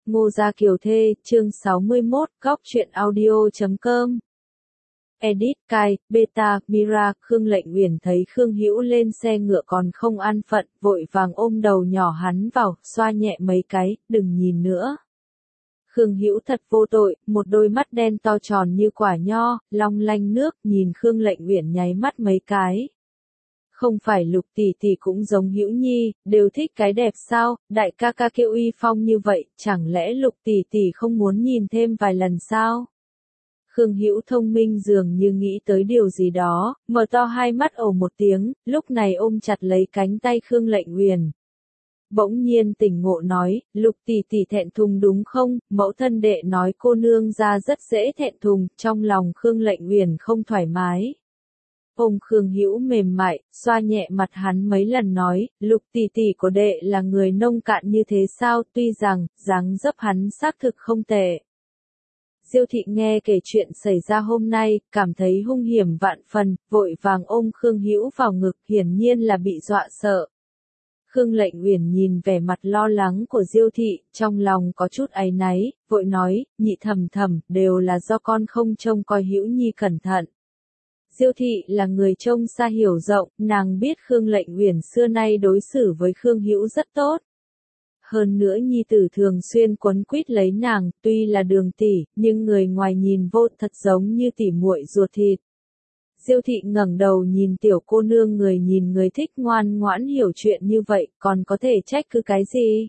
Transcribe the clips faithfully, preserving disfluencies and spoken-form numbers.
Ngô Gia Kiều Thê, chương sáu mươi mốt, góc truyện audio chấm com. Edit, cai, beta, Mira, Khương Lệnh Uyển thấy Khương Hữu lên xe ngựa còn không an phận, vội vàng ôm đầu nhỏ hắn vào, xoa nhẹ mấy cái, đừng nhìn nữa. Khương Hữu thật vô tội, một đôi mắt đen to tròn như quả nho, long lanh nước, nhìn Khương Lệnh Uyển nháy mắt mấy cái. Không phải Lục tỷ tỷ cũng giống Hữu Nhi, đều thích cái đẹp sao, đại ca ca kêu uy phong như vậy, chẳng lẽ Lục tỷ tỷ không muốn nhìn thêm vài lần sao? Khương Hữu thông minh dường như nghĩ tới điều gì đó, mở to hai mắt ồ một tiếng, lúc này ôm chặt lấy cánh tay Khương Lệnh Uyển. Bỗng nhiên tỉnh ngộ nói, Lục tỷ tỷ thẹn thùng đúng không? Mẫu thân đệ nói cô nương ra rất dễ thẹn thùng, trong lòng Khương Lệnh Uyển không thoải mái. Ôm Khương Hữu mềm mại, xoa nhẹ mặt hắn mấy lần nói, Lục tỷ tỷ của đệ là người nông cạn như thế sao, tuy rằng, dáng dấp hắn xác thực không tệ. Diêu thị nghe kể chuyện xảy ra hôm nay, cảm thấy hung hiểm vạn phần, vội vàng ôm Khương Hữu vào ngực, hiển nhiên là bị dọa sợ. Khương Lệnh Uyển nhìn vẻ mặt lo lắng của Diêu thị, trong lòng có chút áy náy, vội nói, nhị thầm thầm, đều là do con không trông coi Hữu Nhi cẩn thận. Diêu thị là người trông xa hiểu rộng, nàng biết Khương Lệnh Uyển xưa nay đối xử với Khương Hữu rất tốt. Hơn nữa nhi tử thường xuyên quấn quýt lấy nàng, tuy là đường tỷ, nhưng người ngoài nhìn vô thật giống như tỷ muội ruột thịt. Diêu thị ngẩng đầu nhìn tiểu cô nương người nhìn người thích ngoan ngoãn hiểu chuyện như vậy, còn có thể trách cứ cái gì?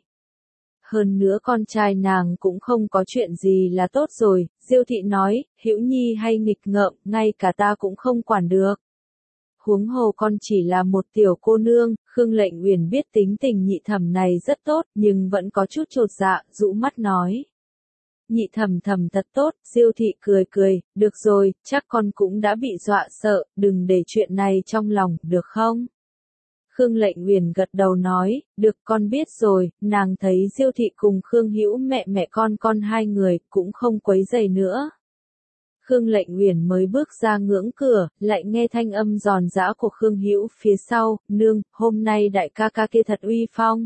Hơn nữa con trai nàng cũng không có chuyện gì là tốt rồi, Diêu thị nói, Hữu Nhi hay nghịch ngợm, ngay cả ta cũng không quản được. Huống hồ con chỉ là một tiểu cô nương, Khương Lệnh Uyển biết tính tình nhị thẩm này rất tốt, nhưng vẫn có chút chột dạ, rũ mắt nói. Nhị thẩm thẩm thật tốt, Diêu thị cười cười, được rồi, chắc con cũng đã bị dọa sợ, đừng để chuyện này trong lòng, được không? Khương Lệnh Uyển gật đầu nói, được con biết rồi, nàng thấy Diêu thị cùng Khương Hữu mẹ mẹ con con hai người, cũng không quấy rầy nữa. Khương Lệnh Uyển mới bước ra ngưỡng cửa, lại nghe thanh âm giòn giã của Khương Hữu phía sau, nương, hôm nay đại ca ca kia thật uy phong.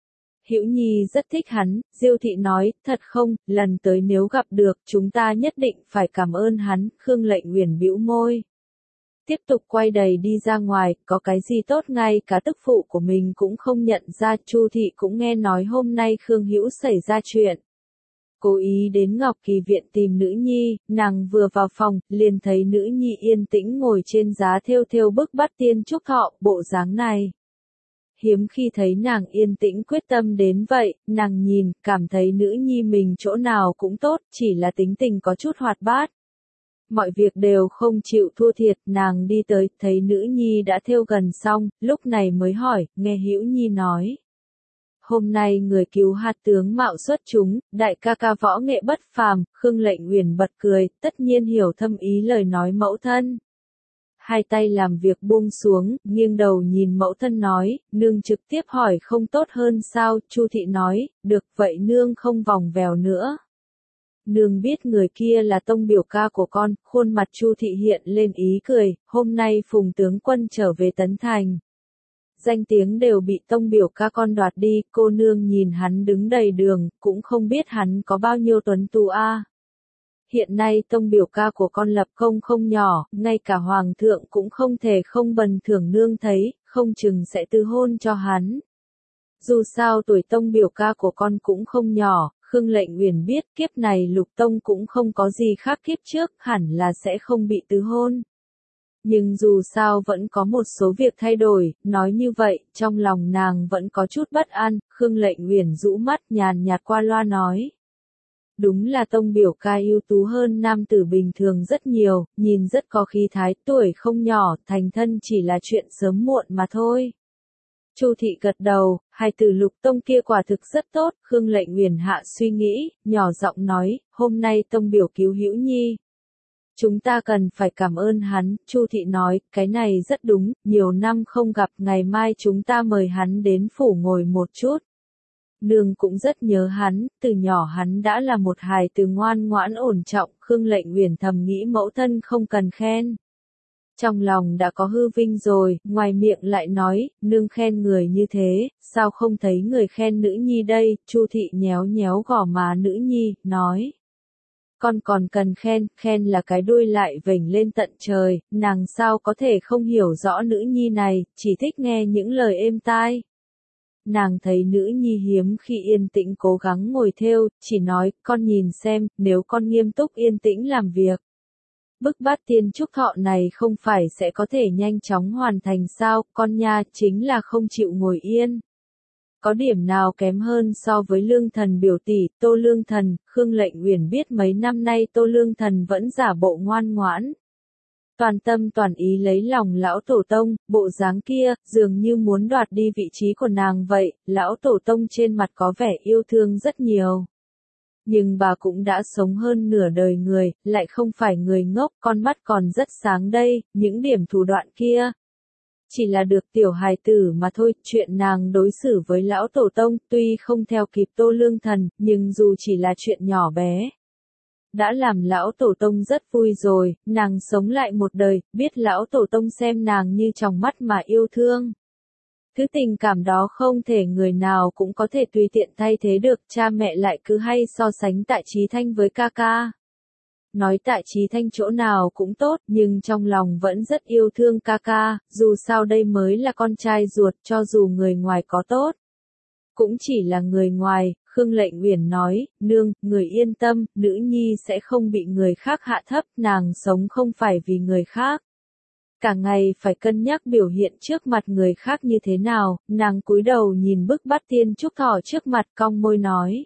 Hữu Nhi rất thích hắn, Diêu thị nói, thật không, lần tới nếu gặp được, chúng ta nhất định phải cảm ơn hắn, Khương Lệnh Uyển bĩu môi. Tiếp tục quay đầy đi ra ngoài, có cái gì tốt ngay cả tức phụ của mình cũng không nhận ra, Chu thị cũng nghe nói hôm nay Khương Hữu xảy ra chuyện. Cố ý đến Ngọc Kỳ viện tìm nữ nhi, nàng vừa vào phòng, liền thấy nữ nhi yên tĩnh ngồi trên giá thêu thêu bức bát tiên trúc thọ, bộ dáng này. Hiếm khi thấy nàng yên tĩnh quyết tâm đến vậy, nàng nhìn, cảm thấy nữ nhi mình chỗ nào cũng tốt, chỉ là tính tình có chút hoạt bát. Mọi việc đều không chịu thua thiệt, nàng đi tới, thấy nữ nhi đã thêu gần xong, lúc này mới hỏi, nghe Hữu Nhi nói. Hôm nay người cứu hạt tướng mạo xuất chúng, đại ca ca võ nghệ bất phàm, Khương Lệnh Uyển bật cười, tất nhiên hiểu thâm ý lời nói mẫu thân. Hai tay làm việc buông xuống, nghiêng đầu nhìn mẫu thân nói, nương trực tiếp hỏi không tốt hơn sao, Chu thị nói, được vậy nương không vòng vèo nữa. Nương biết người kia là tông biểu ca của con, khuôn mặt Chu thị hiện lên ý cười, hôm nay Phùng tướng quân trở về Tấn Thành. Danh tiếng đều bị tông biểu ca con đoạt đi, cô nương nhìn hắn đứng đầy đường, cũng không biết hắn có bao nhiêu tuấn tú a. À. Hiện nay tông biểu ca của con lập công không nhỏ, ngay cả hoàng thượng cũng không thể không bần thưởng nương thấy, không chừng sẽ tư hôn cho hắn. Dù sao tuổi tông biểu ca của con cũng không nhỏ, Khương Lệnh Uyển biết kiếp này Lục Tông cũng không có gì khác kiếp trước, hẳn là sẽ không bị tứ hôn. Nhưng dù sao vẫn có một số việc thay đổi, nói như vậy, trong lòng nàng vẫn có chút bất an, Khương Lệnh Uyển rũ mắt nhàn nhạt qua loa nói. Đúng là tông biểu ca ưu tú hơn nam tử bình thường rất nhiều, nhìn rất có khí thái, tuổi không nhỏ, thành thân chỉ là chuyện sớm muộn mà thôi. Chu thị gật đầu, hai từ Lục Tông kia quả thực rất tốt, Khương Lệnh Uyển hạ suy nghĩ, nhỏ giọng nói, hôm nay tông biểu cứu Hữu Nhi. Chúng ta cần phải cảm ơn hắn, Chu thị nói, cái này rất đúng, nhiều năm không gặp, ngày mai chúng ta mời hắn đến phủ ngồi một chút. Nương cũng rất nhớ hắn, từ nhỏ hắn đã là một hài tử ngoan ngoãn ổn trọng, Khương Lệnh Uyển thầm nghĩ mẫu thân không cần khen. Trong lòng đã có hư vinh rồi, ngoài miệng lại nói, nương khen người như thế, sao không thấy người khen nữ nhi đây, Chu thị nhéo nhéo gò má nữ nhi, nói. Con còn cần khen, khen là cái đuôi lại vểnh lên tận trời, nàng sao có thể không hiểu rõ nữ nhi này, chỉ thích nghe những lời êm tai. Nàng thấy nữ nhi hiếm khi yên tĩnh cố gắng ngồi thêu, chỉ nói, con nhìn xem, nếu con nghiêm túc yên tĩnh làm việc. Bức bát tiên trúc thọ này không phải sẽ có thể nhanh chóng hoàn thành sao, con nha, chính là không chịu ngồi yên. Có điểm nào kém hơn so với Lương Thần biểu tỷ, Tô Lương Thần, Khương Lệnh Uyển biết mấy năm nay Tô Lương Thần vẫn giả bộ ngoan ngoãn. Toàn tâm toàn ý lấy lòng lão tổ tông, bộ dáng kia, dường như muốn đoạt đi vị trí của nàng vậy, lão tổ tông trên mặt có vẻ yêu thương rất nhiều. Nhưng bà cũng đã sống hơn nửa đời người, lại không phải người ngốc, con mắt còn rất sáng đây, những điểm thủ đoạn kia. Chỉ là được tiểu hài tử mà thôi, chuyện nàng đối xử với lão tổ tông, tuy không theo kịp Tô Lương Thần, nhưng dù chỉ là chuyện nhỏ bé. Đã làm lão tổ tông rất vui rồi, nàng sống lại một đời, biết lão tổ tông xem nàng như trong mắt mà yêu thương. Thứ tình cảm đó không thể người nào cũng có thể tùy tiện thay thế được, cha mẹ lại cứ hay so sánh Tạ Chí Thanh với ca ca. Nói Tạ Chí Thanh chỗ nào cũng tốt, nhưng trong lòng vẫn rất yêu thương ca ca, dù sao đây mới là con trai ruột, cho dù người ngoài có tốt. Cũng chỉ là người ngoài, Khương Lệnh Uyển nói, nương, người yên tâm, nữ nhi sẽ không bị người khác hạ thấp, nàng sống không phải vì người khác. Cả ngày phải cân nhắc biểu hiện trước mặt người khác như thế nào, nàng cúi đầu nhìn bức bát tiên trúc thọ trước mặt cong môi nói.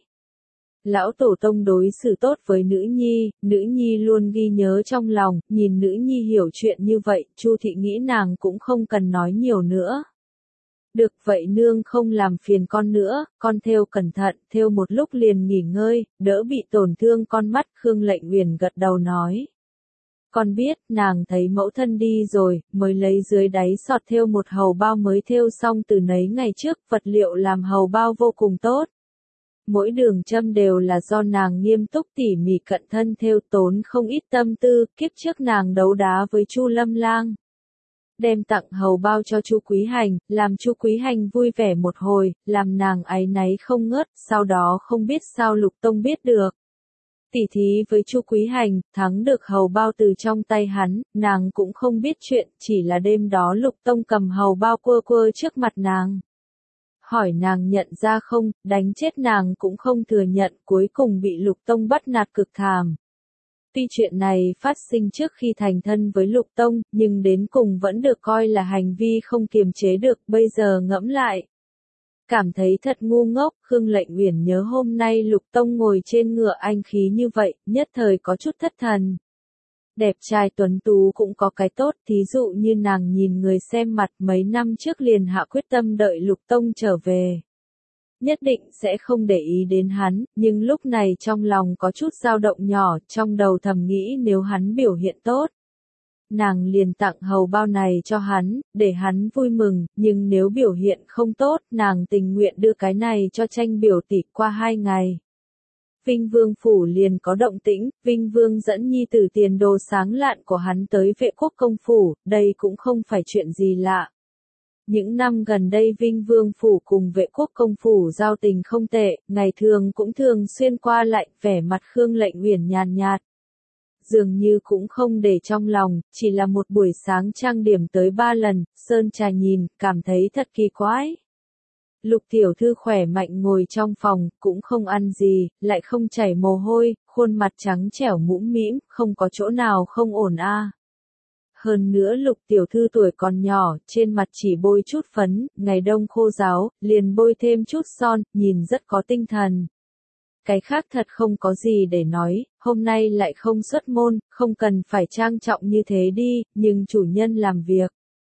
Lão tổ tông đối xử tốt với nữ nhi, nữ nhi luôn ghi nhớ trong lòng, nhìn nữ nhi hiểu chuyện như vậy, Chu thị nghĩ nàng cũng không cần nói nhiều nữa. Được vậy nương không làm phiền con nữa, con thêu cẩn thận, thêu một lúc liền nghỉ ngơi, đỡ bị tổn thương con mắt, Khương Lệnh Uyển gật đầu nói. Con biết, nàng thấy mẫu thân đi rồi, mới lấy dưới đáy sọt thêu một hầu bao mới thêu xong từ nấy ngày trước, vật liệu làm hầu bao vô cùng tốt. Mỗi đường châm đều là do nàng nghiêm túc tỉ mỉ cận thân thêu tốn không ít tâm tư, kiếp trước nàng đấu đá với Chu Lâm Lang. Đem tặng hầu bao cho Chu Quý Hành, làm Chu Quý Hành vui vẻ một hồi, làm nàng áy náy không ngớt, sau đó không biết sao Lục Tông biết được. Tỉ thí với Chu Quý Hành, thắng được hầu bao từ trong tay hắn, nàng cũng không biết chuyện, chỉ là đêm đó Lục Tông cầm hầu bao quơ quơ trước mặt nàng. Hỏi nàng nhận ra không, đánh chết nàng cũng không thừa nhận, cuối cùng bị Lục Tông bắt nạt cực thảm. Tuy chuyện này phát sinh trước khi thành thân với Lục Tông, nhưng đến cùng vẫn được coi là hành vi không kiềm chế được, bây giờ ngẫm lại. Cảm thấy thật ngu ngốc, Khương Lệnh Uyển nhớ hôm nay Lục Tông ngồi trên ngựa anh khí như vậy, nhất thời có chút thất thần. Đẹp trai tuấn tú cũng có cái tốt, thí dụ như nàng nhìn người xem mặt mấy năm trước liền hạ quyết tâm đợi Lục Tông trở về. Nhất định sẽ không để ý đến hắn, nhưng lúc này trong lòng có chút dao động nhỏ, trong đầu thầm nghĩ nếu hắn biểu hiện tốt. Nàng liền tặng hầu bao này cho hắn, để hắn vui mừng, nhưng nếu biểu hiện không tốt, nàng tình nguyện đưa cái này cho Tranh biểu tỷ qua hai ngày. Vinh Vương phủ liền có động tĩnh, Vinh Vương dẫn nhi tử tiền đồ sáng lạn của hắn tới Vệ Quốc công phủ, đây cũng không phải chuyện gì lạ. Những năm gần đây Vinh Vương phủ cùng Vệ Quốc công phủ giao tình không tệ, ngày thường cũng thường xuyên qua lại, vẻ mặt Khương Lệnh Uyển nhàn nhạt. Dường như cũng không để trong lòng, chỉ là một buổi sáng trang điểm tới ba lần, Sơn Trà nhìn, cảm thấy thật kỳ quái. Lục tiểu thư khỏe mạnh ngồi trong phòng, cũng không ăn gì, lại không chảy mồ hôi, khuôn mặt trắng trẻo mũm mĩm, không có chỗ nào không ổn a. À. Hơn nữa Lục tiểu thư tuổi còn nhỏ, trên mặt chỉ bôi chút phấn, ngày đông khô ráo, liền bôi thêm chút son, nhìn rất có tinh thần. Cái khác thật không có gì để nói, hôm nay lại không xuất môn, không cần phải trang trọng như thế đi, nhưng chủ nhân làm việc.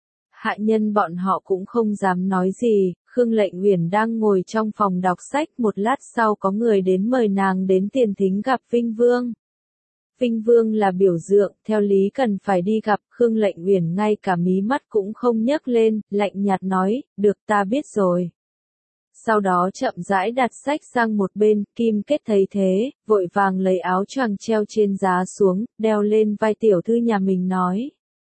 Hạ nhân bọn họ cũng không dám nói gì, Khương Lệnh Uyển đang ngồi trong phòng đọc sách, một lát sau có người đến mời nàng đến tiền thính gặp Vinh Vương. Vinh Vương là biểu dượng, theo lý cần phải đi gặp, Khương Lệnh Uyển ngay cả mí mắt cũng không nhấc lên, lạnh nhạt nói, được ta biết rồi. Sau đó chậm rãi đặt sách sang một bên, Kim Kết thấy thế, vội vàng lấy áo choàng treo trên giá xuống, đeo lên vai tiểu thư nhà mình nói.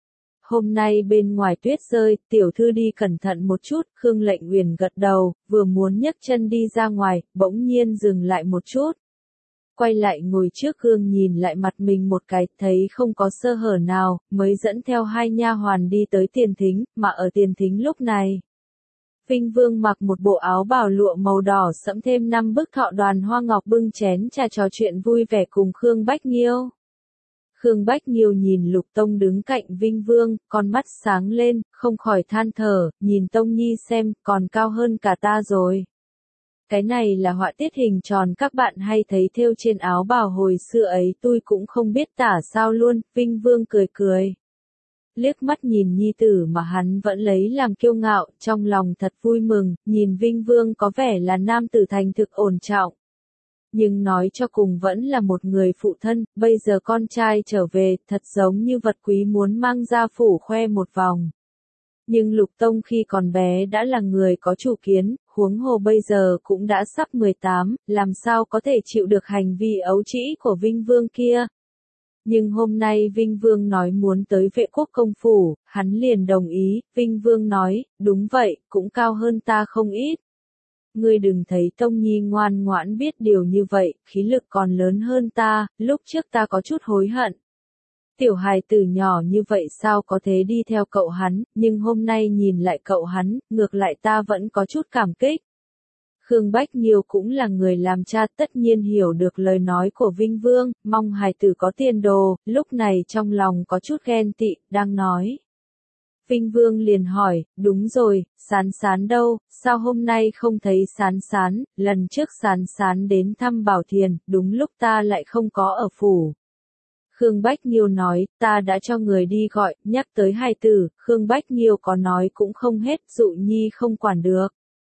hôm nay bên ngoài tuyết rơi, tiểu thư đi cẩn thận một chút, Khương Lệnh Uyển gật đầu, vừa muốn nhấc chân đi ra ngoài, bỗng nhiên dừng lại một chút. Quay lại ngồi trước gương nhìn lại mặt mình một cái, thấy không có sơ hở nào, mới dẫn theo hai nha hoàn đi tới tiền thính, mà ở tiền thính lúc này. Vinh Vương mặc một bộ áo bào lụa màu đỏ sẫm thêm năm bức thọ đoàn hoa ngọc bưng chén trà trò chuyện vui vẻ cùng Khương Bách Nhiêu. Khương Bách Nhiêu nhìn Lục Tông đứng cạnh Vinh Vương, con mắt sáng lên, không khỏi than thở, nhìn Tông Nhi xem, còn cao hơn cả ta rồi. Cái này là họa tiết hình tròn các bạn hay thấy thêu trên áo bào hồi xưa ấy, tôi cũng không biết tả sao luôn, Vinh Vương cười cười. Liếc mắt nhìn nhi tử mà hắn vẫn lấy làm kiêu ngạo, trong lòng thật vui mừng, nhìn Vinh Vương có vẻ là nam tử thành thực ổn trọng. Nhưng nói cho cùng vẫn là một người phụ thân, bây giờ con trai trở về, thật giống như vật quý muốn mang ra phủ khoe một vòng. Nhưng Lục Tông khi còn bé đã là người có chủ kiến, huống hồ bây giờ cũng đã sắp mười tám, làm sao có thể chịu được hành vi ấu trĩ của Vinh Vương kia. Nhưng hôm nay Vinh Vương nói muốn tới Vệ Quốc công phủ, hắn liền đồng ý, Vinh Vương nói, đúng vậy, cũng cao hơn ta không ít. Ngươi đừng thấy Tông Nhi ngoan ngoãn biết điều như vậy, khí lực còn lớn hơn ta, lúc trước ta có chút hối hận. Tiểu hài tử nhỏ như vậy sao có thể đi theo cậu hắn, nhưng hôm nay nhìn lại cậu hắn, ngược lại ta vẫn có chút cảm kích. Khương Bách Nhiêu cũng là người làm cha tất nhiên hiểu được lời nói của Vinh Vương, mong hài tử có tiền đồ, lúc này trong lòng có chút ghen tị, đang nói. Vinh Vương liền hỏi, đúng rồi, Sán Sán đâu, sao hôm nay không thấy Sán Sán, lần trước Sán Sán đến thăm Bảo Thiền, đúng lúc ta lại không có ở phủ. Khương Bách Nhiêu nói, ta đã cho người đi gọi, nhắc tới hài tử, Khương Bách Nhiêu có nói cũng không hết, Dụ Nhi không quản được.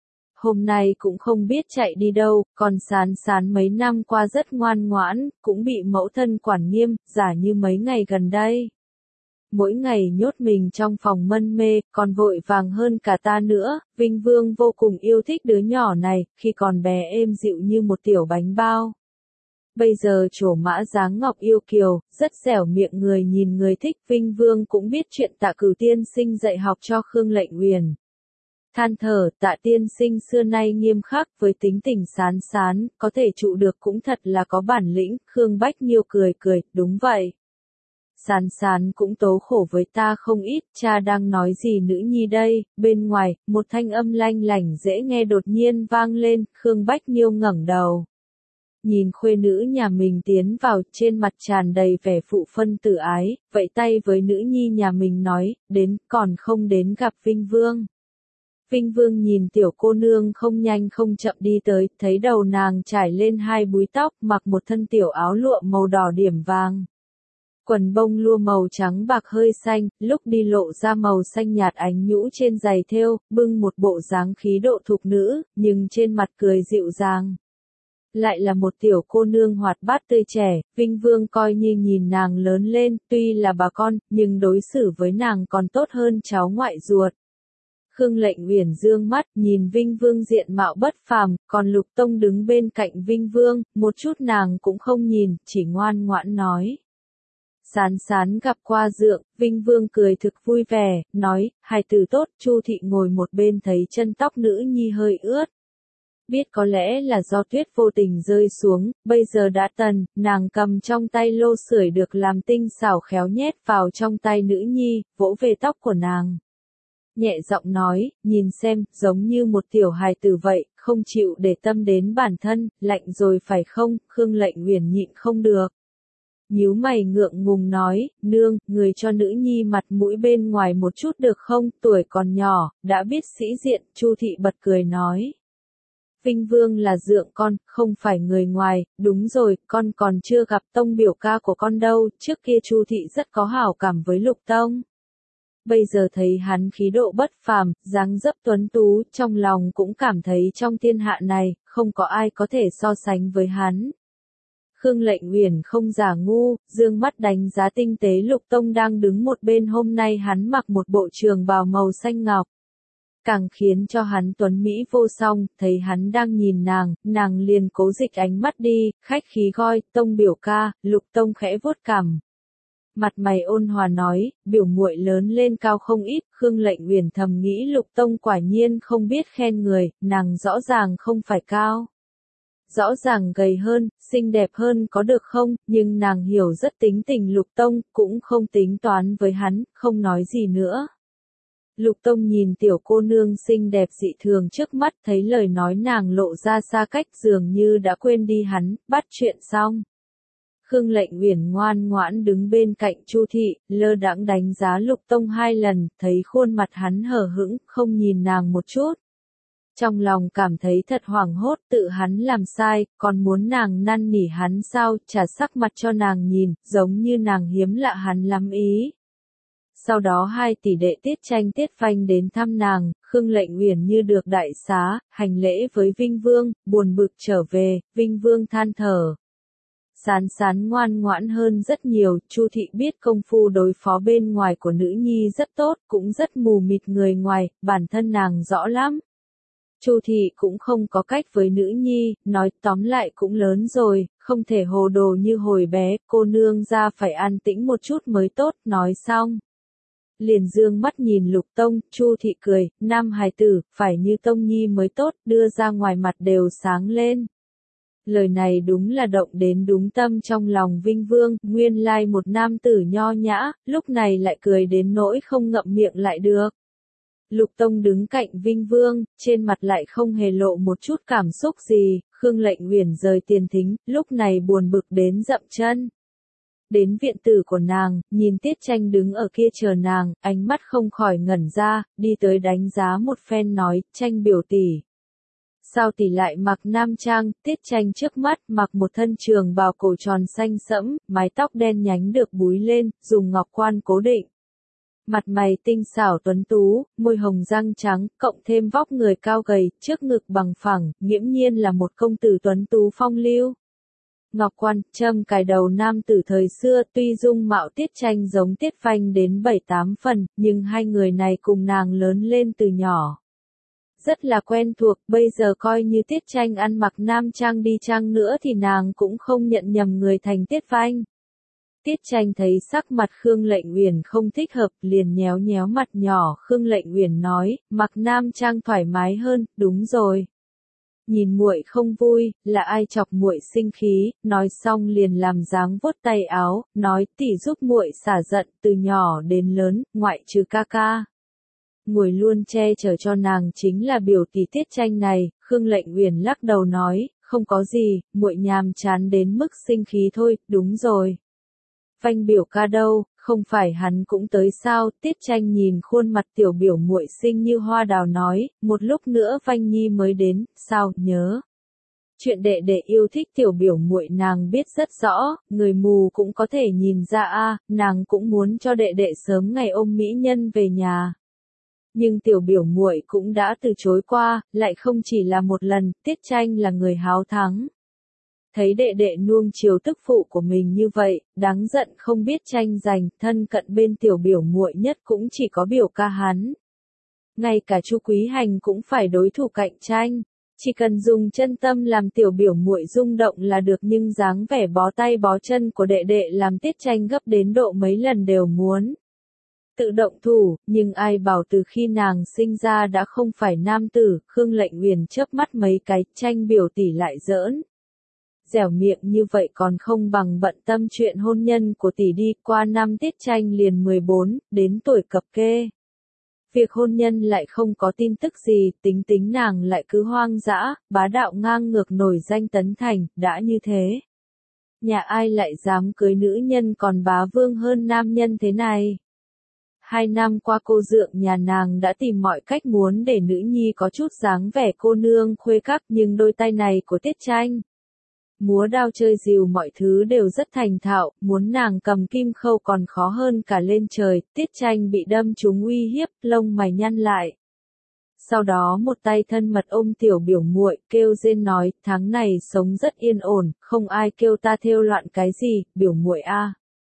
Hôm nay cũng không biết chạy đi đâu, còn Sán Sán mấy năm qua rất ngoan ngoãn, cũng bị mẫu thân quản nghiêm, giả như mấy ngày gần đây. Mỗi ngày nhốt mình trong phòng mân mê, còn vội vàng hơn cả ta nữa, Vinh Vương vô cùng yêu thích đứa nhỏ này, khi còn bé êm dịu như một tiểu bánh bao. Bây giờ trổ mã dáng ngọc yêu kiều, rất dẻo miệng người nhìn người thích, Vinh Vương cũng biết chuyện Tạ Cửu tiên sinh dạy học cho Khương Lệnh Uyển. Than thở, Tạ tiên sinh xưa nay nghiêm khắc với tính tình Sán Sán, có thể trụ được cũng thật là có bản lĩnh, Khương Bách Nhiêu cười cười, đúng vậy. Sán Sán cũng tố khổ với ta không ít, cha đang nói gì nữ nhi đây, bên ngoài, một thanh âm lanh lảnh dễ nghe đột nhiên vang lên, Khương Bách Nhiêu ngẩng đầu. Nhìn khuê nữ nhà mình tiến vào, trên mặt tràn đầy vẻ phụ phân tử ái, vẫy tay với nữ nhi nhà mình nói, đến, còn không đến gặp Vinh Vương. Vinh Vương nhìn tiểu cô nương không nhanh không chậm đi tới, thấy đầu nàng trải lên hai búi tóc, mặc một thân tiểu áo lụa màu đỏ điểm vàng. Quần bông lụa màu trắng bạc hơi xanh, lúc đi lộ ra màu xanh nhạt ánh nhũ trên giày thêu, bưng một bộ dáng khí độ thục nữ, nhưng trên mặt cười dịu dàng. Lại là một tiểu cô nương hoạt bát tươi trẻ, Vinh Vương coi như nhìn nàng lớn lên, tuy là bà con, nhưng đối xử với nàng còn tốt hơn cháu ngoại ruột. Khương Lệnh Uyển dương mắt, nhìn Vinh Vương diện mạo bất phàm, còn Lục Tông đứng bên cạnh Vinh Vương, một chút nàng cũng không nhìn, chỉ ngoan ngoãn nói. Sán Sán gặp qua dượng, Vinh Vương cười thực vui vẻ, nói, hài tử tốt, Chu thị ngồi một bên thấy chân tóc nữ nhi hơi ướt. Biết có lẽ là do tuyết vô tình rơi xuống, bây giờ đã tần, nàng cầm trong tay lô sưởi được làm tinh xảo khéo nhét vào trong tay nữ nhi, vỗ về tóc của nàng. Nhẹ giọng nói, nhìn xem, giống như một tiểu hài tử vậy, không chịu để tâm đến bản thân, lạnh rồi phải không, Khương Lệnh Uyển nhịn không được. Nhíu mày ngượng ngùng nói, nương, người cho nữ nhi mặt mũi bên ngoài một chút được không, tuổi còn nhỏ, đã biết sĩ diện, Chu thị bật cười nói. Vinh Vương là dượng con, không phải người ngoài, đúng rồi, con còn chưa gặp Tông biểu ca của con đâu, trước kia Chu thị rất có hảo cảm với Lục Tông. Bây giờ thấy hắn khí độ bất phàm, dáng dấp tuấn tú, trong lòng cũng cảm thấy trong thiên hạ này, không có ai có thể so sánh với hắn. Khương Lệnh Uyển không giả ngu, dương mắt đánh giá tinh tế Lục Tông đang đứng một bên, hôm nay hắn mặc một bộ trường bào màu xanh ngọc. Càng khiến cho hắn tuấn mỹ vô song, thấy hắn đang nhìn nàng, nàng liền cố dịch ánh mắt đi, khách khí gọi, Tông biểu ca, Lục Tông khẽ vuốt cằm. Mặt mày ôn hòa nói, biểu muội lớn lên cao không ít, Khương Lệnh Uyển thầm nghĩ Lục Tông quả nhiên không biết khen người, nàng rõ ràng không phải cao. Rõ ràng gầy hơn, xinh đẹp hơn có được không, nhưng nàng hiểu rất tính tình Lục Tông, cũng không tính toán với hắn, không nói gì nữa. Lục Tông nhìn tiểu cô nương xinh đẹp dị thường trước mắt, thấy lời nói nàng lộ ra xa cách dường như đã quên đi hắn, bắt chuyện xong. Khương Lệnh Uyển ngoan ngoãn đứng bên cạnh Chu Thị, lơ đãng đánh giá Lục Tông hai lần, thấy khuôn mặt hắn hờ hững, không nhìn nàng một chút. Trong lòng cảm thấy thật hoảng hốt, tự hắn làm sai, còn muốn nàng năn nỉ hắn sao, trả sắc mặt cho nàng nhìn, giống như nàng hiếm lạ hắn lắm ý. Sau đó hai tỷ đệ Tiết Tranh Tiết Phanh đến thăm nàng, Khương Lệnh Uyển như được đại xá, hành lễ với Vinh Vương, buồn bực trở về, Vinh Vương than thở. Sán Sán ngoan ngoãn hơn rất nhiều, Chu Thị biết công phu đối phó bên ngoài của nữ nhi rất tốt, cũng rất mù mịt người ngoài, bản thân nàng rõ lắm. Chu Thị cũng không có cách với nữ nhi, nói tóm lại cũng lớn rồi, không thể hồ đồ như hồi bé, cô nương ra phải an tĩnh một chút mới tốt, nói xong. Liền dương mắt nhìn Lục Tông, Chu Thị cười, nam hài tử, phải như Tông Nhi mới tốt, đưa ra ngoài mặt đều sáng lên. Lời này đúng là động đến đúng tâm trong lòng Vinh Vương, nguyên lai một nam tử nho nhã, lúc này lại cười đến nỗi không ngậm miệng lại được. Lục Tông đứng cạnh Vinh Vương, trên mặt lại không hề lộ một chút cảm xúc gì, Khương Lệnh Uyển rời tiền thính, lúc này buồn bực đến dậm chân. Đến viện tử của nàng, nhìn Tiết Tranh đứng ở kia chờ nàng, ánh mắt không khỏi ngẩn ra, đi tới đánh giá một phen nói, Tranh biểu tỷ. Sao tỷ lại mặc nam trang, Tiết Tranh trước mắt mặc một thân trường bào cổ tròn xanh sẫm, mái tóc đen nhánh được búi lên, dùng ngọc quan cố định. Mặt mày tinh xảo tuấn tú, môi hồng răng trắng, cộng thêm vóc người cao gầy, trước ngực bằng phẳng, nghiễm nhiên là một công tử tuấn tú phong lưu. Ngọc quan, châm cài đầu nam tử thời xưa, tuy dung mạo Tiết Tranh giống Tiết Phanh đến bảy tám phần, nhưng hai người này cùng nàng lớn lên từ nhỏ. Rất là quen thuộc, bây giờ coi như Tiết Tranh ăn mặc nam trang đi chăng nữa thì nàng cũng không nhận nhầm người thành Tiết Phanh. Tiết Tranh thấy sắc mặt Khương Lệnh Uyển không thích hợp, liền nhéo nhéo mặt nhỏ, Khương Lệnh Uyển nói, mặc nam trang thoải mái hơn, đúng rồi. Nhìn muội không vui, là ai chọc muội sinh khí, nói xong liền làm dáng vuốt tay áo, nói tỷ giúp muội xả giận, từ nhỏ đến lớn, ngoại trừ ca ca. Ngồi luôn che chở cho nàng chính là biểu tỷ Tiết Tranh này, Khương Lệnh Uyển lắc đầu nói, không có gì, muội nhàm chán đến mức sinh khí thôi, đúng rồi. Phanh biểu ca đâu, không phải hắn cũng tới sao, Tiết Tranh nhìn khuôn mặt tiểu biểu muội xinh như hoa đào nói, một lúc nữa Phanh Nhi mới đến, sao, nhớ. Chuyện đệ đệ yêu thích tiểu biểu muội nàng biết rất rõ, người mù cũng có thể nhìn ra a, nàng cũng muốn cho đệ đệ sớm ngày ôm mỹ nhân về nhà. Nhưng tiểu biểu muội cũng đã từ chối qua, lại không chỉ là một lần, Tiết Tranh là người háo thắng. Thấy đệ đệ nuông chiều tức phụ của mình như vậy, đáng giận không biết tranh giành, thân cận bên tiểu biểu muội nhất cũng chỉ có biểu ca hắn. Ngay cả Chu Quý Hành cũng phải đối thủ cạnh tranh, chỉ cần dùng chân tâm làm tiểu biểu muội rung động là được, nhưng dáng vẻ bó tay bó chân của đệ đệ làm Tiết Tranh gấp đến độ mấy lần đều muốn tự động thủ, nhưng ai bảo từ khi nàng sinh ra đã không phải nam tử, Khương Lệnh Uyển chớp mắt mấy cái, Tranh biểu tỷ lại giỡn. Dẻo miệng như vậy còn không bằng bận tâm chuyện hôn nhân của tỷ đi, qua năm Tiết Tranh liền mười bốn, đến tuổi cập kê. Việc hôn nhân lại không có tin tức gì, tính tính nàng lại cứ hoang dã, bá đạo ngang ngược nổi danh Tấn Thành, đã như thế. Nhà ai lại dám cưới nữ nhân còn bá vương hơn nam nhân thế này? Hai năm qua cô dượng nhà nàng đã tìm mọi cách muốn để nữ nhi có chút dáng vẻ cô nương khuê các, nhưng đôi tay này của Tiết Tranh. Múa đao chơi rìu mọi thứ đều rất thành thạo, muốn nàng cầm kim khâu còn khó hơn cả lên trời, Tiết Tranh bị đâm trúng uy hiếp, lông mày nhăn lại. Sau đó một tay thân mật ôm tiểu biểu muội, kêu rên nói, tháng này sống rất yên ổn, không ai kêu ta thêu loạn cái gì, biểu muội a.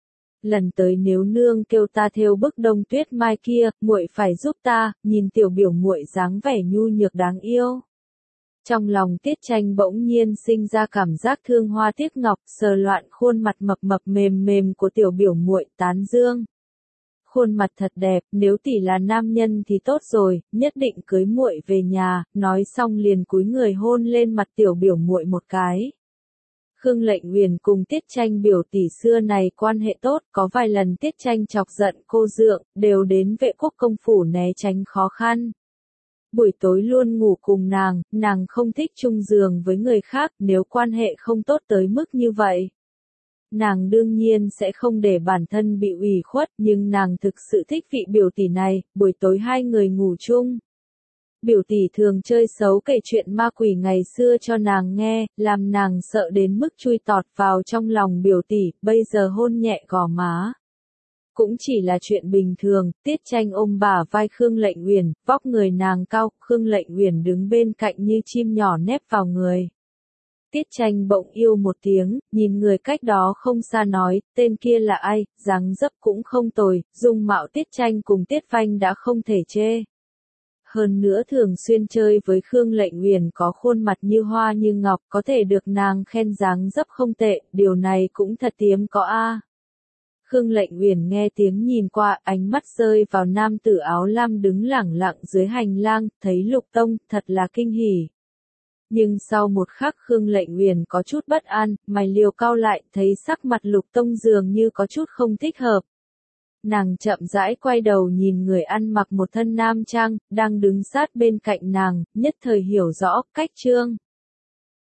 Lần tới nếu nương kêu ta thêu bức đông tuyết mai kia, muội phải giúp ta, nhìn tiểu biểu muội dáng vẻ nhu nhược đáng yêu. Trong lòng Tiết Tranh bỗng nhiên sinh ra cảm giác thương hoa tiếc ngọc, sờ loạn khuôn mặt mập mập mềm mềm của tiểu biểu muội, tán dương. Khuôn mặt thật đẹp, nếu tỷ là nam nhân thì tốt rồi, nhất định cưới muội về nhà, nói xong liền cúi người hôn lên mặt tiểu biểu muội một cái. Khương Lệnh Uyển cùng Tiết Tranh biểu tỷ xưa này quan hệ tốt, có vài lần Tiết Tranh chọc giận cô dượng, đều đến Vệ Quốc công phủ né tránh khó khăn. Buổi tối luôn ngủ cùng nàng, nàng không thích chung giường với người khác, nếu quan hệ không tốt tới mức như vậy. Nàng đương nhiên sẽ không để bản thân bị ủy khuất, nhưng nàng thực sự thích vị biểu tỷ này, buổi tối hai người ngủ chung. Biểu tỷ thường chơi xấu kể chuyện ma quỷ ngày xưa cho nàng nghe, làm nàng sợ đến mức chui tọt vào trong lòng biểu tỷ, bây giờ hôn nhẹ gò má. Cũng chỉ là chuyện bình thường, Tiết Tranh ôm bả vai Khương Lệnh Uyển, vóc người nàng cao, Khương Lệnh Uyển đứng bên cạnh như chim nhỏ nép vào người. Tiết Tranh bỗng yêu một tiếng, nhìn người cách đó không xa nói, tên kia là ai, dáng dấp cũng không tồi, dung mạo Tiết Tranh cùng Tiết Phanh đã không thể chê. Hơn nữa thường xuyên chơi với Khương Lệnh Uyển có khuôn mặt như hoa như ngọc, có thể được nàng khen dáng dấp không tệ, điều này cũng thật hiếm có a. Khương Lệnh Uyển nghe tiếng nhìn qua, ánh mắt rơi vào nam tử áo lam đứng lẳng lặng dưới hành lang, thấy Lục Tông, thật là kinh hỉ. Nhưng sau một khắc Khương Lệnh Uyển có chút bất an, mày liều cau lại, thấy sắc mặt Lục Tông dường như có chút không thích hợp. Nàng chậm rãi quay đầu nhìn người ăn mặc một thân nam trang, đang đứng sát bên cạnh nàng, nhất thời hiểu rõ, cách trương.